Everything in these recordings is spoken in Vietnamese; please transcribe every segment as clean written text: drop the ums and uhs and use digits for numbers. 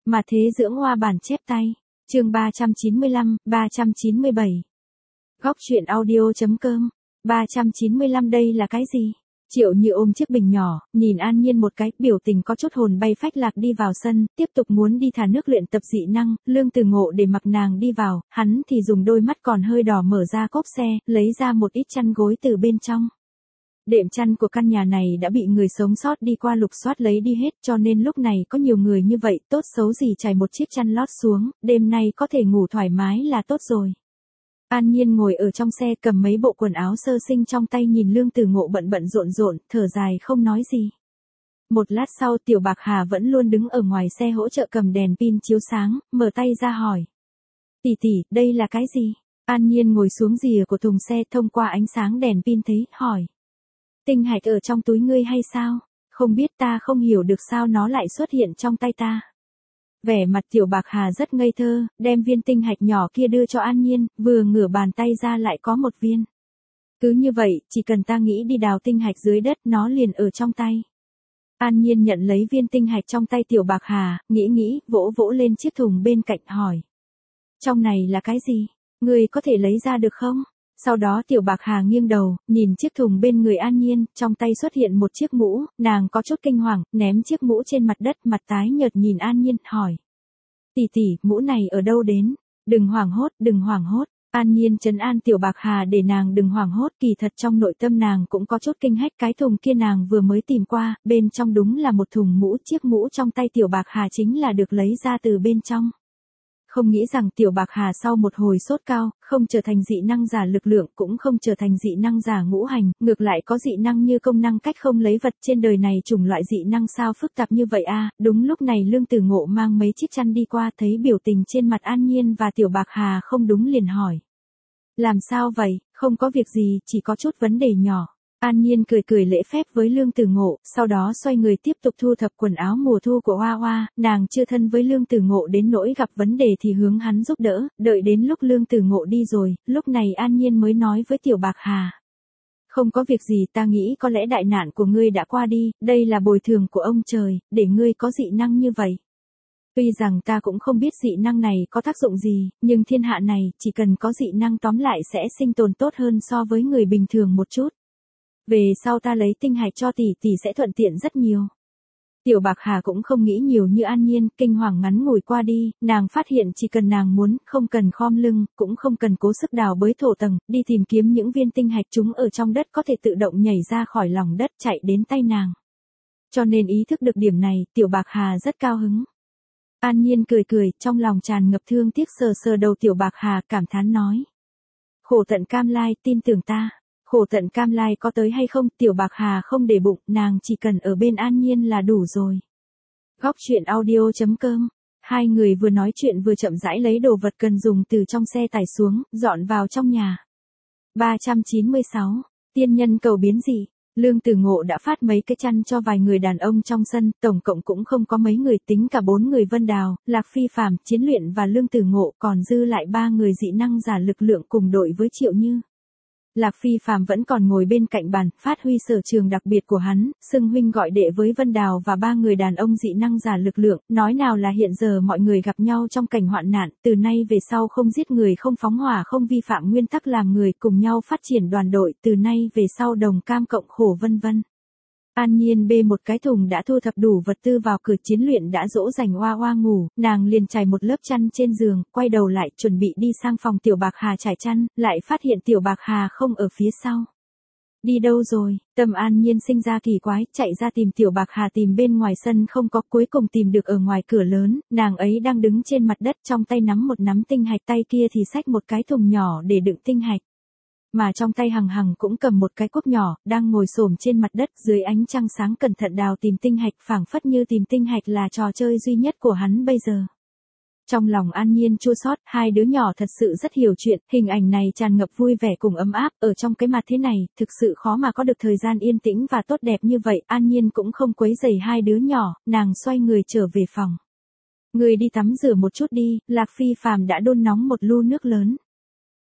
Mà thế dưỡng hoa bản chép tay. Chương 395, 397. Góc truyện audio.com. 395 đây là cái gì? Triệu Như ôm chiếc bình nhỏ, nhìn An Nhiên một cái, biểu tình có chút hồn bay phách lạc đi vào sân, tiếp tục muốn đi thả nước luyện tập dị năng, Lương Từ Ngộ để mặc nàng đi vào, hắn thì dùng đôi mắt còn hơi đỏ mở ra cốp xe, lấy ra một ít chăn gối từ bên trong. Đệm chăn của căn nhà này đã bị người sống sót đi qua lục soát lấy đi hết, cho nên lúc này có nhiều người như vậy, tốt xấu gì trải một chiếc chăn lót xuống, đêm nay có thể ngủ thoải mái là tốt rồi. An Nhiên ngồi ở trong xe cầm mấy bộ quần áo sơ sinh trong tay nhìn Lương Từ Ngộ bận bận rộn rộn, thở dài không nói gì. Một lát sau Tiểu Bạc Hà vẫn luôn đứng ở ngoài xe hỗ trợ cầm đèn pin chiếu sáng, mở tay ra hỏi. Tỷ tỷ, đây là cái gì? An Nhiên ngồi xuống rìa của thùng xe thông qua ánh sáng đèn pin thấy, hỏi. Tinh hạch ở trong túi ngươi hay sao? Không biết, ta không hiểu được sao nó lại xuất hiện trong tay ta. Vẻ mặt Tiểu Bạc Hà rất ngây thơ, đem viên tinh hạch nhỏ kia đưa cho An Nhiên, vừa ngửa bàn tay ra lại có một viên. Cứ như vậy, chỉ cần ta nghĩ đi đào tinh hạch dưới đất, nó liền ở trong tay. An Nhiên nhận lấy viên tinh hạch trong tay Tiểu Bạc Hà, nghĩ, vỗ vỗ lên chiếc thùng bên cạnh hỏi. Trong này là cái gì? Ngươi có thể lấy ra được không? Sau đó Tiểu Bạc Hà nghiêng đầu, nhìn chiếc thùng bên người An Nhiên, trong tay xuất hiện một chiếc mũ, nàng có chút kinh hoàng, ném chiếc mũ trên mặt đất, mặt tái nhợt nhìn An Nhiên, hỏi. Tỷ tỷ, mũ này ở đâu đến? Đừng hoảng hốt, đừng hoảng hốt. An Nhiên trấn an Tiểu Bạc Hà để nàng đừng hoảng hốt, kỳ thật trong nội tâm nàng cũng có chút kinh hách, cái thùng kia nàng vừa mới tìm qua, bên trong đúng là một thùng mũ, chiếc mũ trong tay Tiểu Bạc Hà chính là được lấy ra từ bên trong. Không nghĩ rằng Tiểu Bạc Hà sau một hồi sốt cao, không trở thành dị năng giả lực lượng, cũng không trở thành dị năng giả ngũ hành, ngược lại có dị năng như công năng cách không lấy vật. Trên đời này chủng loại dị năng sao phức tạp như vậy a? Đúng lúc này Lương Từ Ngộ mang mấy chiếc chăn đi qua, thấy biểu tình trên mặt An Nhiên và Tiểu Bạc Hà không đúng liền hỏi. Làm sao vậy? Không có việc gì, chỉ có chút vấn đề nhỏ. An Nhiên cười lễ phép với Lương Từ Ngộ, sau đó xoay người tiếp tục thu thập quần áo mùa thu của Hoa Hoa, nàng chưa thân với Lương Từ Ngộ đến nỗi gặp vấn đề thì hướng hắn giúp đỡ, đợi đến lúc Lương Từ Ngộ đi rồi, lúc này An Nhiên mới nói với Tiểu Bạc Hà. Không có việc gì, ta nghĩ có lẽ đại nạn của ngươi đã qua đi, đây là bồi thường của ông trời, để ngươi có dị năng như vậy. Tuy rằng ta cũng không biết dị năng này có tác dụng gì, nhưng thiên hạ này, chỉ cần có dị năng tóm lại sẽ sinh tồn tốt hơn so với người bình thường một chút. Về sau ta lấy tinh hạch cho tỷ tỷ sẽ thuận tiện rất nhiều. Tiểu Bạc Hà cũng không nghĩ nhiều như An Nhiên, kinh hoàng ngắn ngủi qua đi, nàng phát hiện chỉ cần nàng muốn, không cần khom lưng, cũng không cần cố sức đào bới thổ tầng, đi tìm kiếm những viên tinh hạch chúng ở trong đất có thể tự động nhảy ra khỏi lòng đất chạy đến tay nàng. Cho nên ý thức được điểm này, Tiểu Bạc Hà rất cao hứng. An Nhiên cười, trong lòng tràn ngập thương tiếc sờ đầu Tiểu Bạc Hà, cảm thán nói. Khổ tận cam lai, tin tưởng ta. Khổ tận cam lai có tới hay không, Tiểu Bạc Hà không để bụng, nàng chỉ cần ở bên An Nhiên là đủ rồi. Góc truyện audio.com. Hai người vừa nói chuyện vừa chậm rãi lấy đồ vật cần dùng từ trong xe tải xuống, dọn vào trong nhà. 396. Tiên nhân cầu biến dị. Lương Từ Ngộ đã phát mấy cái chăn cho vài người đàn ông trong sân, tổng cộng cũng không có mấy người, tính cả 4 người Vân Đào, Lạc Phi Phàm, Chiến Luyện và Lương Từ Ngộ, còn dư lại 3 người dị năng giả lực lượng cùng đội với Triệu Như. Lạc Phi Phàm vẫn còn ngồi bên cạnh bàn, phát huy sở trường đặc biệt của hắn, xưng huynh gọi đệ với Vân Đào và 3 người đàn ông dị năng giả lực lượng, nói nào là hiện giờ mọi người gặp nhau trong cảnh hoạn nạn, từ nay về sau không giết người, không phóng hỏa, không vi phạm nguyên tắc làm người, cùng nhau phát triển đoàn đội, từ nay về sau đồng cam cộng khổ vân vân. An Nhiên bê một cái thùng đã thu thập đủ vật tư vào cửa. Chiến Luyện đã dỗ dành Hoa Hoa ngủ, nàng liền trải một lớp chăn trên giường, quay đầu lại chuẩn bị đi sang phòng Tiểu Bạc Hà trải chăn, lại phát hiện Tiểu Bạc Hà không ở phía sau. Đi đâu rồi? Tâm An Nhiên sinh ra kỳ quái, chạy ra tìm Tiểu Bạc Hà, tìm bên ngoài sân không có, cuối cùng tìm được ở ngoài cửa lớn, nàng ấy đang đứng trên mặt đất, trong tay nắm một nắm tinh hạch, tay kia thì xách một cái thùng nhỏ để đựng tinh hạch. Mà trong tay Hằng cũng cầm một cái cuốc nhỏ, đang ngồi xổm trên mặt đất dưới ánh trăng sáng cẩn thận đào tìm tinh hạch, phảng phất như tìm tinh hạch là trò chơi duy nhất của hắn bây giờ. Trong lòng An Nhiên chua xót, hai đứa nhỏ thật sự rất hiểu chuyện, hình ảnh này tràn ngập vui vẻ cùng ấm áp, ở trong cái mặt thế này, thực sự khó mà có được thời gian yên tĩnh và tốt đẹp như vậy. An Nhiên cũng không quấy rầy hai đứa nhỏ, nàng xoay người trở về phòng. Người đi tắm rửa một chút đi, Lạc Phi Phàm đã đun nóng một lu nước lớn.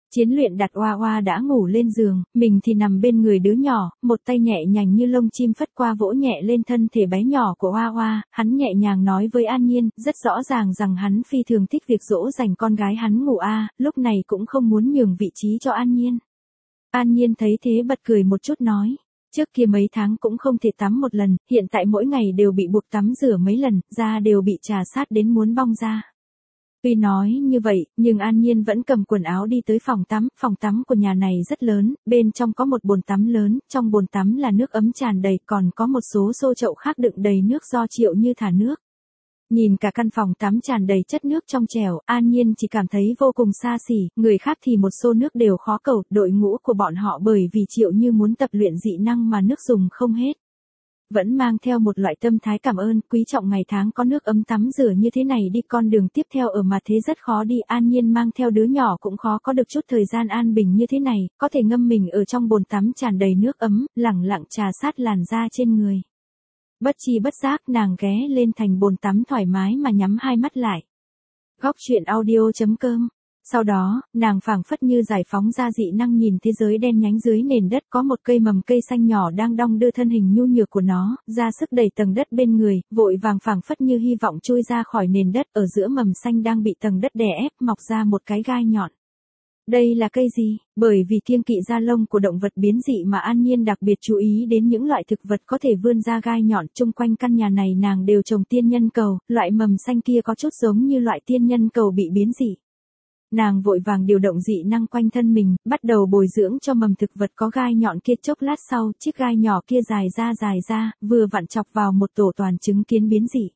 Chiến luyện đặt Oa Oa đã ngủ lên giường, mình thì nằm bên người đứa nhỏ, một tay nhẹ nhàng như lông chim phất qua vỗ nhẹ lên thân thể bé nhỏ của Oa Oa, hắn nhẹ nhàng nói với An Nhiên, rất rõ ràng rằng hắn phi thường thích việc dỗ dành con gái hắn ngủ lúc này cũng không muốn nhường vị trí cho An Nhiên. An Nhiên thấy thế bật cười một chút nói. Trước kia mấy tháng cũng không thể tắm một lần, hiện tại mỗi ngày đều bị buộc tắm rửa mấy lần, da đều bị trà sát đến muốn bong ra. Tuy nói như vậy, nhưng An Nhiên vẫn cầm quần áo đi tới phòng tắm của nhà này rất lớn, bên trong có một bồn tắm lớn, trong bồn tắm là nước ấm tràn đầy, còn có một số xô chậu khác đựng đầy nước do Triệu Như thả nước. Nhìn cả căn phòng tắm tràn đầy chất nước trong trẻo, An Nhiên chỉ cảm thấy vô cùng xa xỉ, người khác thì một xô nước đều khó cầu, đội ngũ của bọn họ bởi vì Triệu Như muốn tập luyện dị năng mà nước dùng không hết. Vẫn mang theo một loại tâm thái cảm ơn, quý trọng ngày tháng có nước ấm tắm rửa như thế này đi, con đường tiếp theo ở mà thế rất khó đi, An Nhiên mang theo đứa nhỏ cũng khó có được chút thời gian an bình như thế này, có thể ngâm mình ở trong bồn tắm tràn đầy nước ấm, lẳng lặng trà sát làn da trên người. Bất chi bất giác nàng ghé lên thành bồn tắm thoải mái mà nhắm hai mắt lại. Góc truyện audio.com. Sau đó, nàng phảng phất như giải phóng ra dị năng, nhìn thế giới đen nhánh dưới nền đất, có một cây mầm cây xanh nhỏ đang đong đưa thân hình nhu nhược của nó, ra sức đẩy tầng đất bên người, vội vàng phảng phất như hy vọng chui ra khỏi nền đất, ở giữa mầm xanh đang bị tầng đất đè ép, mọc ra một cái gai nhọn. Đây là cây gì? Bởi vì kiêng kỵ da lông của động vật biến dị mà An Nhiên đặc biệt chú ý đến những loại thực vật có thể vươn ra gai nhọn, chung quanh căn nhà này nàng đều trồng tiên nhân cầu, loại mầm xanh kia có chút giống như loại tiên nhân cầu bị biến dị. Nàng vội vàng điều động dị năng quanh thân mình, bắt đầu bồi dưỡng cho mầm thực vật có gai nhọn kia, chốc lát sau, chiếc gai nhỏ kia dài ra, vừa vặn chọc vào một tổ toàn trứng kiến biến dị.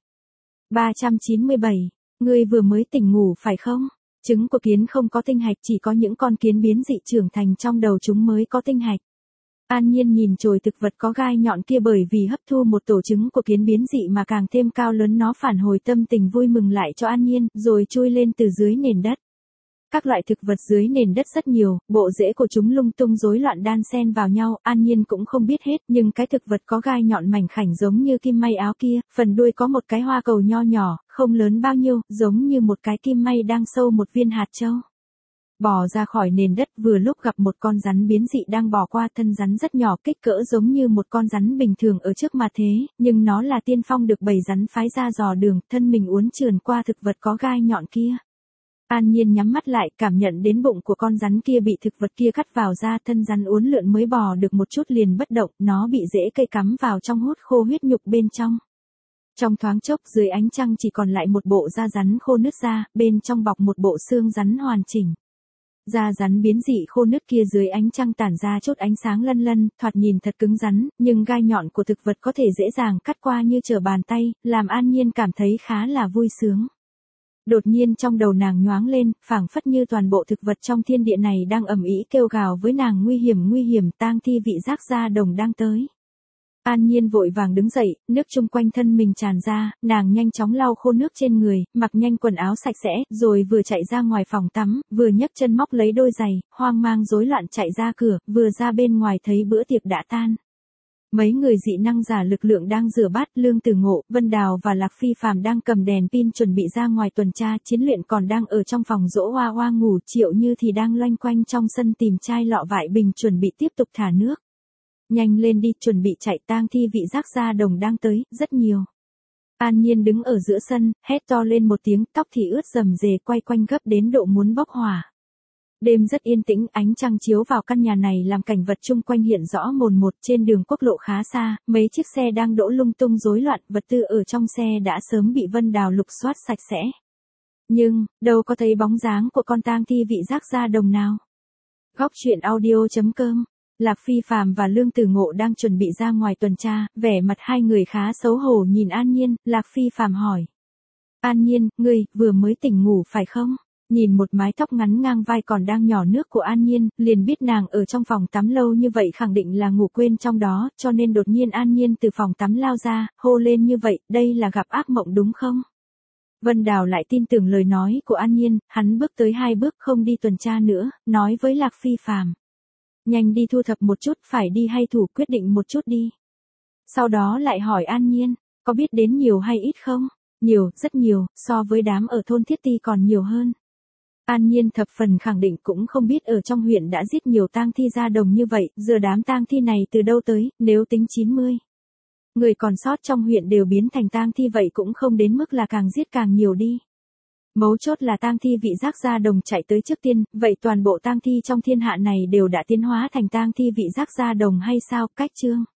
397. Ngươi vừa mới tỉnh ngủ phải không? Trứng của kiến không có tinh hạch, chỉ có những con kiến biến dị trưởng thành trong đầu chúng mới có tinh hạch. An Nhiên nhìn chồi thực vật có gai nhọn kia, bởi vì hấp thu một tổ trứng của kiến biến dị mà càng thêm cao lớn, nó phản hồi tâm tình vui mừng lại cho An Nhiên, rồi chui lên từ dưới nền đất. Các loại thực vật dưới nền đất rất nhiều, bộ rễ của chúng lung tung rối loạn đan xen vào nhau, An Nhiên cũng không biết hết, nhưng cái thực vật có gai nhọn mảnh khảnh giống như kim may áo kia, phần đuôi có một cái hoa cầu nho nhỏ, không lớn bao nhiêu, giống như một cái kim may đang sâu một viên hạt châu. Bò ra khỏi nền đất, vừa lúc gặp một con rắn biến dị đang bò qua, thân rắn rất nhỏ, kích cỡ giống như một con rắn bình thường ở trước mặt thế, nhưng nó là tiên phong được bầy rắn phái ra dò đường, thân mình uốn trườn qua thực vật có gai nhọn kia. An Nhiên nhắm mắt lại, cảm nhận đến bụng của con rắn kia bị thực vật kia cắt vào da, thân rắn uốn lượn mới bò được một chút liền bất động, nó bị rễ cây cắm vào trong hút khô huyết nhục bên trong. Trong thoáng chốc, dưới ánh trăng chỉ còn lại một bộ da rắn khô nứt ra, bên trong bọc một bộ xương rắn hoàn chỉnh. Da rắn biến dị khô nứt kia dưới ánh trăng tản ra chút ánh sáng lân lân, thoạt nhìn thật cứng rắn, nhưng gai nhọn của thực vật có thể dễ dàng cắt qua như trở bàn tay, làm An Nhiên cảm thấy khá là vui sướng. Đột nhiên trong đầu nàng nhoáng lên, phảng phất như toàn bộ thực vật trong thiên địa này đang ầm ĩ kêu gào với nàng, nguy hiểm, tang thi vị giác da đồng đang tới. An Nhiên vội vàng đứng dậy, nước chung quanh thân mình tràn ra, nàng nhanh chóng lau khô nước trên người, mặc nhanh quần áo sạch sẽ, rồi vừa chạy ra ngoài phòng tắm, vừa nhấc chân móc lấy đôi giày, hoang mang rối loạn chạy ra cửa, vừa ra bên ngoài thấy bữa tiệc đã tan. Mấy người dị năng giả lực lượng đang rửa bát, Lương Tử Ngộ, Vân Đào và Lạc Phi Phàm đang cầm đèn pin chuẩn bị ra ngoài tuần tra, Chiến Luyện còn đang ở trong phòng dỗ Oa Oa ngủ, Triệu Như thì đang loanh quanh trong sân tìm chai lọ vại bình chuẩn bị tiếp tục thả nước. Nhanh lên đi, chuẩn bị chạy, tang thi vị giác da đồng đang tới, rất nhiều. An Nhiên đứng ở giữa sân, hét to lên một tiếng, tóc thì ướt rầm rề, quay quanh gấp đến độ muốn bốc hỏa. Đêm rất yên tĩnh, ánh trăng chiếu vào căn nhà này làm cảnh vật chung quanh hiện rõ mồn một, trên đường quốc lộ khá xa, mấy chiếc xe đang đỗ lung tung rối loạn, vật tư ở trong xe đã sớm bị Vân Đào lục soát sạch sẽ. Nhưng, đâu có thấy bóng dáng của con tang thi vị giác da đồng nào. Góc truyện audio.com. Lạc Phi Phàm và Lương Tử Ngộ đang chuẩn bị ra ngoài tuần tra, vẻ mặt hai người khá xấu hổ nhìn An Nhiên, Lạc Phi Phàm hỏi. An Nhiên, ngươi, vừa mới tỉnh ngủ phải không? Nhìn một mái tóc ngắn ngang vai còn đang nhỏ nước của An Nhiên, liền biết nàng ở trong phòng tắm lâu như vậy khẳng định là ngủ quên trong đó, cho nên đột nhiên An Nhiên từ phòng tắm lao ra, hô lên như vậy, đây là gặp ác mộng đúng không? Vân Đào lại tin tưởng lời nói của An Nhiên, hắn bước tới hai bước không đi tuần tra nữa, nói với Lạc Phi Phàm. Nhanh đi thu thập một chút, phải đi hay thủ, quyết định một chút đi. Sau đó lại hỏi An Nhiên, có biết đến nhiều hay ít không? Nhiều, rất nhiều, so với đám ở thôn Thiết Ti còn nhiều hơn. An Nhiên thập phần khẳng định cũng không biết ở trong huyện đã giết nhiều tang thi ra đồng như vậy, giờ đám tang thi này từ đâu tới, nếu tính 90 người còn sót trong huyện đều biến thành tang thi vậy cũng không đến mức là càng giết càng nhiều đi. Mấu chốt là tang thi vị giác ra đồng chạy tới trước tiên, vậy toàn bộ tang thi trong thiên hạ này đều đã tiến hóa thành tang thi vị giác ra đồng hay sao? Cách chương